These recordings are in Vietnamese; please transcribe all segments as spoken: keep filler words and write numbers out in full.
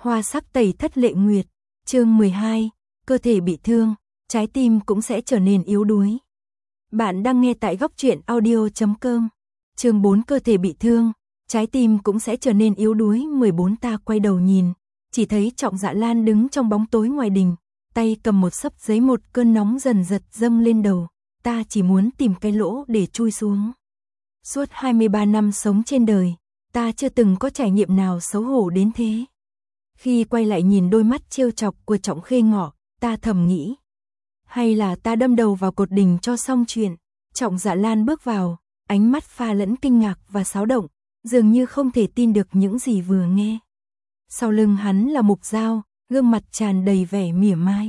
Hoa sắc tẩy thất lệ nguyệt, chương mười hai, cơ thể bị thương, trái tim cũng sẽ trở nên yếu đuối. Bạn đang nghe tại góc truyện audio chấm com. Chương bốn, cơ thể bị thương, trái tim cũng sẽ trở nên yếu đuối. mười bốn Ta quay đầu nhìn, chỉ thấy Trọng Dạ Lan đứng trong bóng tối ngoài đình, tay cầm một xấp giấy, một cơn nóng dần dật dâng lên đầu. Ta chỉ muốn tìm cái lỗ để chui xuống. Suốt hai mươi ba năm sống trên đời, ta chưa từng có trải nghiệm nào xấu hổ đến thế. Khi quay lại nhìn đôi mắt trêu chọc của Trọng Khê Ngọ, ta thầm nghĩ, hay là ta đâm đầu vào cột đình cho xong chuyện. Trọng Dạ Lan bước vào, ánh mắt pha lẫn kinh ngạc và xáo động, dường như không thể tin được những gì vừa nghe. Sau lưng hắn là Mục Dao, gương mặt tràn đầy vẻ mỉa mai.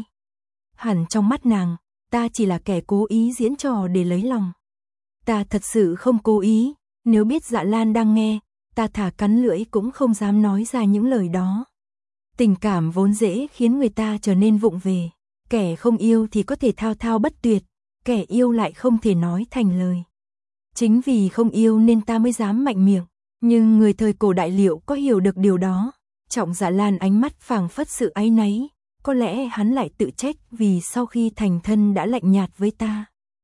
Hẳn trong mắt nàng, ta chỉ là kẻ cố ý diễn trò để lấy lòng. Ta thật sự không cố ý, nếu biết Dạ Lan đang nghe, ta thả cắn lưỡi cũng không dám nói ra những lời đó. Tình cảm vốn dễ khiến người ta trở nên vụng về, kẻ không yêu thì có thể thao thao bất tuyệt, kẻ yêu lại không thể nói thành lời. Chính vì không yêu nên ta mới dám mạnh miệng, nhưng người thời cổ đại liệu có hiểu được điều đó. Trọng Dạ Lan ánh mắt phảng phất sự áy náy, có lẽ hắn lại tự trách vì sau khi thành thân đã lạnh nhạt với ta.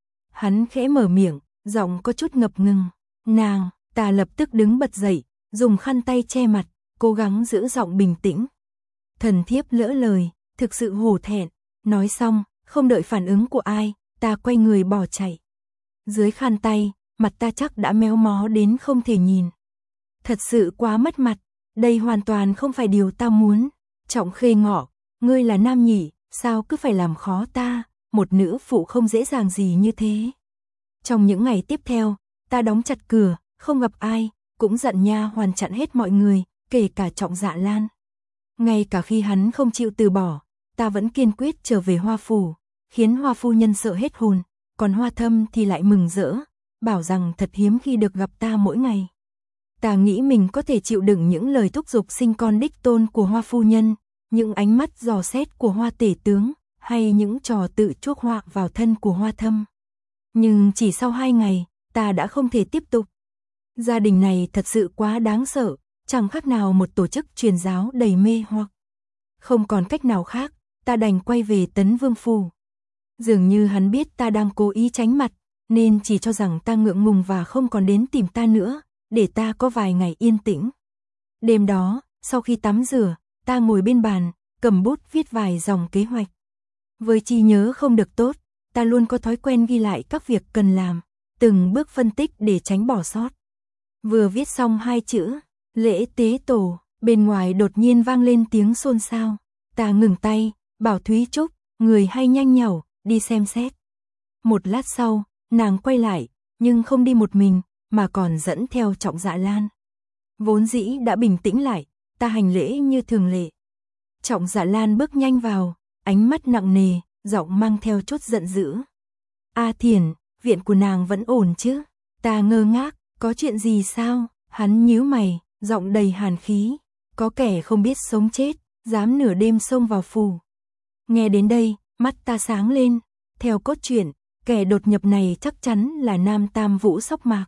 Hắn khẽ mở miệng, giọng có chút ngập ngừng. Nàng, ta lập tức đứng bật dậy, dùng khăn tay che mặt, cố gắng giữ giọng bình tĩnh. Thần thiếp lỡ lời, thực sự hổ thẹn. Nói xong, không đợi phản ứng của ai, ta quay người bỏ chạy. Dưới khăn tay, mặt ta chắc đã méo mó đến không thể nhìn. Thật sự quá mất mặt, đây hoàn toàn không phải điều ta muốn. Trọng Khê Ngọ, ngươi là nam nhỉ, sao cứ phải làm khó ta, một nữ phụ không dễ dàng gì như thế. Trong những ngày tiếp theo, ta đóng chặt cửa, không gặp ai, cũng dặn nha hoàn chặn hết mọi người, kể cả Trọng Dạ Lan. Ngay cả khi hắn không chịu từ bỏ, ta vẫn kiên quyết trở về Hoa phủ, khiến Hoa phu nhân sợ hết hồn, còn Hoa Thâm thì lại mừng rỡ, bảo rằng thật hiếm khi được gặp ta mỗi ngày. Ta nghĩ mình có thể chịu đựng những lời thúc giục sinh con đích tôn của Hoa phu nhân, những ánh mắt dò xét của Hoa tể tướng, hay những trò tự chuốc họa vào thân của Hoa Thâm. Nhưng chỉ sau hai ngày, ta đã không thể tiếp tục. Gia đình này thật sự quá đáng sợ, chẳng khác nào một tổ chức truyền giáo đầy mê hoặc. Không còn cách nào khác, ta đành quay về Tấn Vương phủ. Dường như hắn biết ta đang cố ý tránh mặt, nên chỉ cho rằng ta ngượng ngùng và không còn đến tìm ta nữa, để ta có vài ngày yên tĩnh. Đêm đó, sau khi tắm rửa, ta ngồi bên bàn, cầm bút viết vài dòng kế hoạch. Với trí nhớ không được tốt, ta luôn có thói quen ghi lại các việc cần làm, từng bước phân tích để tránh bỏ sót. Vừa viết xong hai chữ, lễ tế tổ, bên ngoài đột nhiên vang lên tiếng xôn xao. Ta ngừng tay, bảo Thúy Trúc, người hay nhanh nhảu, đi xem xét. Một lát sau, nàng quay lại, nhưng không đi một mình, mà còn dẫn theo Trọng Dạ Lan. Vốn dĩ đã bình tĩnh lại, ta hành lễ như thường lệ. Trọng Dạ Lan bước nhanh vào, ánh mắt nặng nề, giọng mang theo chút giận dữ. A Thiển, viện của nàng vẫn ổn chứ? Ta ngơ ngác, có chuyện gì sao? Hắn nhíu mày, giọng đầy hàn khí. Có kẻ không biết sống chết, dám nửa đêm xông vào phủ. Nghe đến đây, mắt ta sáng lên. Theo cốt truyện, kẻ đột nhập này chắc chắn là Nam Tam Vũ Sóc Mạc.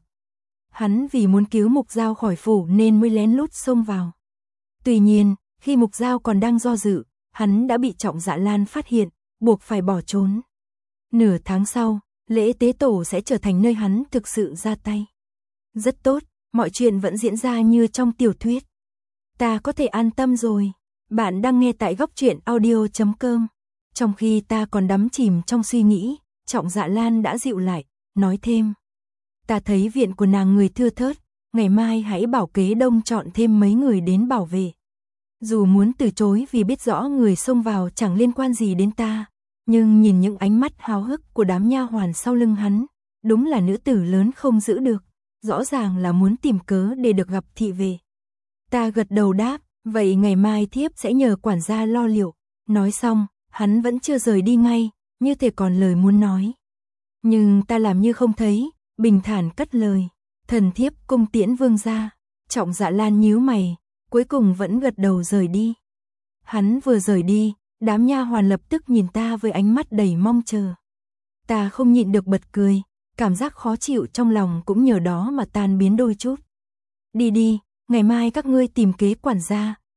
Hắn vì muốn cứu Mục Dao khỏi phủ nên mới lén lút xông vào. Tuy nhiên, khi Mục Dao còn đang do dự, hắn đã bị Trọng Dạ Lan phát hiện, buộc phải bỏ trốn. Nửa tháng sau, lễ tế tổ sẽ trở thành nơi hắn thực sự ra tay. Rất tốt, mọi chuyện vẫn diễn ra như trong tiểu thuyết. Ta có thể an tâm rồi. Bạn đang nghe tại góc truyện audio chấm com. Trong khi ta còn đắm chìm trong suy nghĩ, Trọng Dạ Lan đã dịu lại, nói thêm. Ta thấy viện của nàng người thưa thớt, ngày mai hãy bảo kế đông chọn thêm mấy người đến bảo vệ. Dù muốn từ chối vì biết rõ người xông vào chẳng liên quan gì đến ta, nhưng nhìn những ánh mắt háo hức của đám nha hoàn sau lưng hắn, đúng là nữ tử lớn không giữ được, rõ ràng là muốn tìm cớ để được gặp thị vệ. Ta gật đầu đáp, vậy ngày mai thiếp sẽ nhờ quản gia lo liệu. Nói xong, hắn vẫn chưa rời đi ngay, như thể còn lời muốn nói. Nhưng ta làm như không thấy, bình thản cất lời, thần thiếp cung tiễn vương gia. Trọng Dạ Lan nhíu mày, cuối cùng vẫn gật đầu rời đi. Hắn vừa rời đi, đám nha hoàn lập tức nhìn ta với ánh mắt đầy mong chờ. Ta không nhịn được bật cười, cảm giác khó chịu trong lòng cũng nhờ đó mà tan biến đôi chút. Đi đi, ngày mai các ngươi tìm kế quản gia,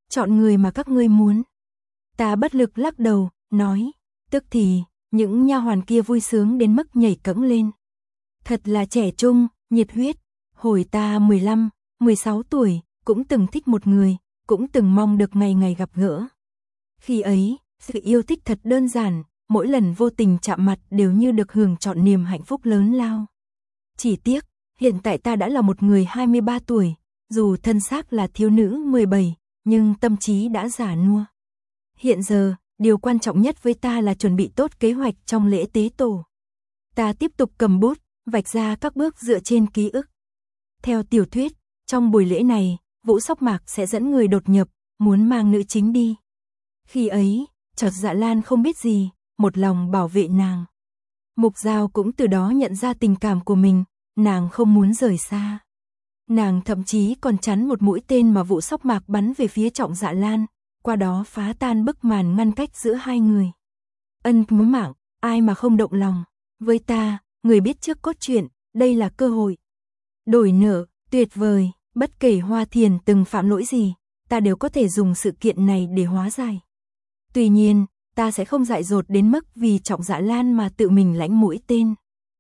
chọn người mà các ngươi muốn. Ta bất lực lắc đầu, nói, tức thì, những nha hoàn kia vui sướng đến mức nhảy cẫng lên. Thật là trẻ trung, nhiệt huyết, hồi ta mười lăm, mười sáu tuổi, cũng từng thích một người, cũng từng mong được ngày ngày gặp gỡ. Khi ấy, sự yêu thích thật đơn giản, mỗi lần vô tình chạm mặt đều như được hưởng trọn niềm hạnh phúc lớn lao. Chỉ tiếc, hiện tại ta đã là một người hai mươi ba tuổi, dù thân xác là thiếu nữ mười bảy, nhưng tâm trí đã già nua. Hiện giờ, điều quan trọng nhất với ta là chuẩn bị tốt kế hoạch trong lễ tế tổ. Ta tiếp tục cầm bút, vạch ra các bước dựa trên ký ức. Theo tiểu thuyết, trong buổi lễ này, Vũ Sóc Mạc sẽ dẫn người đột nhập, muốn mang nữ chính đi. Khi ấy, chợt Dạ Lan không biết gì, một lòng bảo vệ nàng. Mục Giao cũng từ đó nhận ra tình cảm của mình, nàng không muốn rời xa. Nàng thậm chí còn chắn một mũi tên mà Vũ Sóc Mạc bắn về phía Trọng Dạ Lan, qua đó phá tan bức màn ngăn cách giữa hai người. Ân mối mạng, ai mà không động lòng. Với ta, người biết trước cốt truyện, đây là cơ hội. Đổi nợ, tuyệt vời, bất kể Hoa Thiền từng phạm lỗi gì, ta đều có thể dùng sự kiện này để hóa giải. Tuy nhiên, ta sẽ không dại dột đến mức vì Trọng Dạ Lan mà tự mình lãnh mũi tên.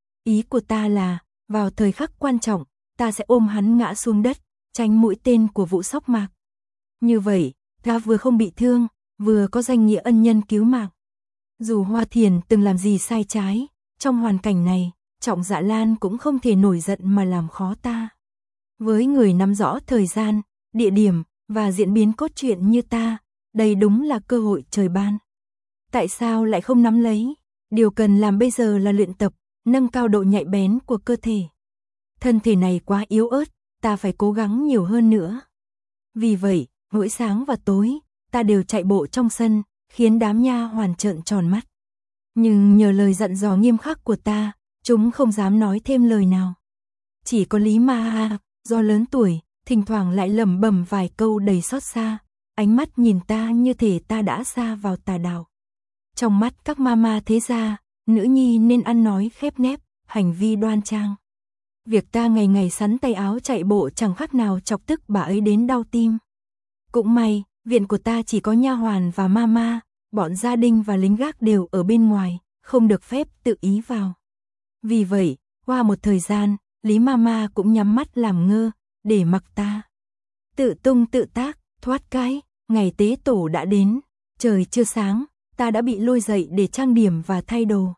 Ý của ta là, vào thời khắc quan trọng, ta sẽ ôm hắn ngã xuống đất, tránh mũi tên của Vũ Sóc Mạc. Như vậy, ta vừa không bị thương, vừa có danh nghĩa ân nhân cứu mạng. Dù Hoa Thiền từng làm gì sai trái, trong hoàn cảnh này, Trọng Dạ Lan cũng không thể nổi giận mà làm khó ta. Với người nắm rõ thời gian, địa điểm và diễn biến cốt truyện như ta, đây đúng là cơ hội trời ban. Tại sao lại không nắm lấy? Điều cần làm bây giờ là luyện tập, nâng cao độ nhạy bén của cơ thể. Thân thể này quá yếu ớt, ta phải cố gắng nhiều hơn nữa. Vì vậy, mỗi sáng và tối, ta đều chạy bộ trong sân, khiến đám nha hoàn trợn tròn mắt. Nhưng nhờ lời dặn dò nghiêm khắc của ta, chúng không dám nói thêm lời nào. Chỉ có Lý Ma Ha, do lớn tuổi, thỉnh thoảng lại lẩm bẩm vài câu đầy xót xa, ánh mắt nhìn ta như thể ta đã xa vào tà đạo. Trong mắt các mama thế gia, nữ nhi nên ăn nói khép nép, hành vi đoan trang. Việc ta ngày ngày sắn tay áo chạy bộ chẳng khác nào chọc tức bà ấy đến đau tim. Cũng may, viện của ta chỉ có nha hoàn và mama, bọn gia đình và lính gác đều ở bên ngoài, không được phép tự ý vào. Vì vậy, qua một thời gian, Lý Mama cũng nhắm mắt làm ngơ, để mặc ta tự tung tự tác, thoát cái. Ngày tế tổ đã đến, trời chưa sáng, ta đã bị lôi dậy để trang điểm và thay đồ.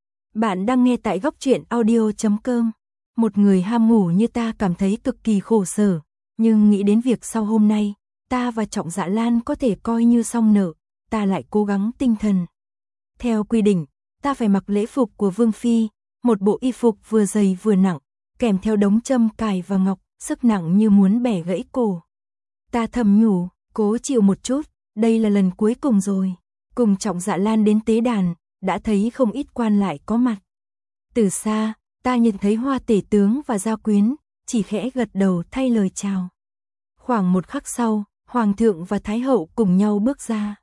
Bạn đang nghe tại góc truyện audio chấm com. Một người ham ngủ như ta cảm thấy cực kỳ khổ sở, nhưng nghĩ đến việc sau hôm nay, ta và Trọng Dạ Lan có thể coi như xong nợ, ta lại cố gắng tinh thần. Theo quy định, ta phải mặc lễ phục của Vương Phi, một bộ y phục vừa dày vừa nặng, kèm theo đống châm cài và ngọc, sức nặng như muốn bẻ gãy cổ. Ta thầm nhủ, cố chịu một chút, đây là lần cuối cùng rồi. Cùng Trọng Dạ Lan đến tế đàn, đã thấy không ít quan lại có mặt. Từ xa, ta nhìn thấy Hoa tể tướng và gia quyến, chỉ khẽ gật đầu thay lời chào. Khoảng một khắc sau, Hoàng thượng và Thái hậu cùng nhau bước ra.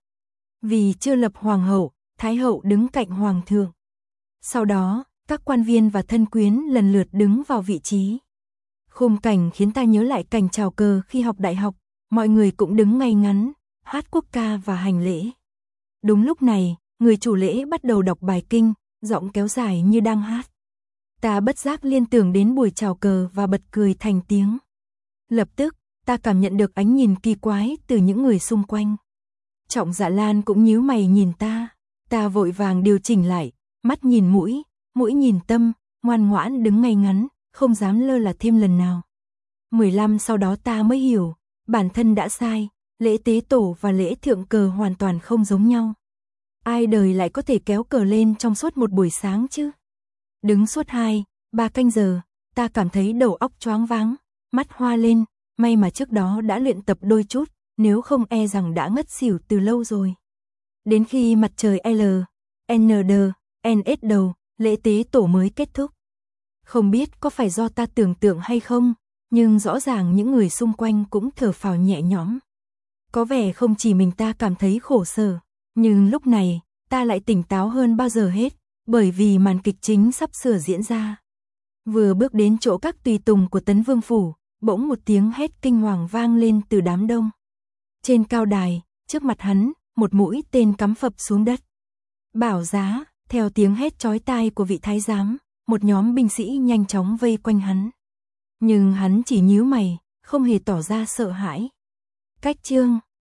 Vì chưa lập Hoàng hậu, Thái hậu đứng cạnh Hoàng thượng. Sau đó, các quan viên và thân quyến lần lượt đứng vào vị trí. Khung cảnh khiến ta nhớ lại cảnh chào cờ khi học đại học, mọi người cũng đứng ngay ngắn, hát quốc ca và hành lễ. Đúng lúc này, người chủ lễ bắt đầu đọc bài kinh, giọng kéo dài như đang hát. Ta bất giác liên tưởng đến buổi chào cờ và bật cười thành tiếng. Lập tức, ta cảm nhận được ánh nhìn kỳ quái từ những người xung quanh. Trọng Dạ Lan cũng nhíu mày nhìn ta, ta vội vàng điều chỉnh lại, mắt nhìn mũi, mũi nhìn tâm, ngoan ngoãn đứng ngay ngắn, không dám lơ là thêm lần nào. mười lăm sau đó ta mới hiểu, bản thân đã sai, lễ tế tổ và lễ thượng cờ hoàn toàn không giống nhau. Ai đời lại có thể kéo cờ lên trong suốt một buổi sáng chứ? Đứng suốt hai, ba canh giờ, ta cảm thấy đầu óc choáng váng, mắt hoa lên, may mà trước đó đã luyện tập đôi chút, nếu không e rằng đã ngất xỉu từ lâu rồi. Đến khi mặt trời L, N D, N S đầu, lễ tế tổ mới kết thúc. Không biết có phải do ta tưởng tượng hay không, nhưng rõ ràng những người xung quanh cũng thở phào nhẹ nhõm. Có vẻ không chỉ mình ta cảm thấy khổ sở, nhưng lúc này, ta lại tỉnh táo hơn bao giờ hết, bởi vì màn kịch chính sắp sửa diễn ra. Vừa bước đến chỗ các tùy tùng của Tấn Vương Phủ, bỗng một tiếng hét kinh hoàng vang lên từ đám đông. Trên cao đài, trước mặt hắn, một mũi tên cắm phập xuống đất. Bảo giá, theo tiếng hét chói tai của vị thái giám, một nhóm binh sĩ nhanh chóng vây quanh hắn. Nhưng hắn chỉ nhíu mày, không hề tỏ ra sợ hãi. Cách chương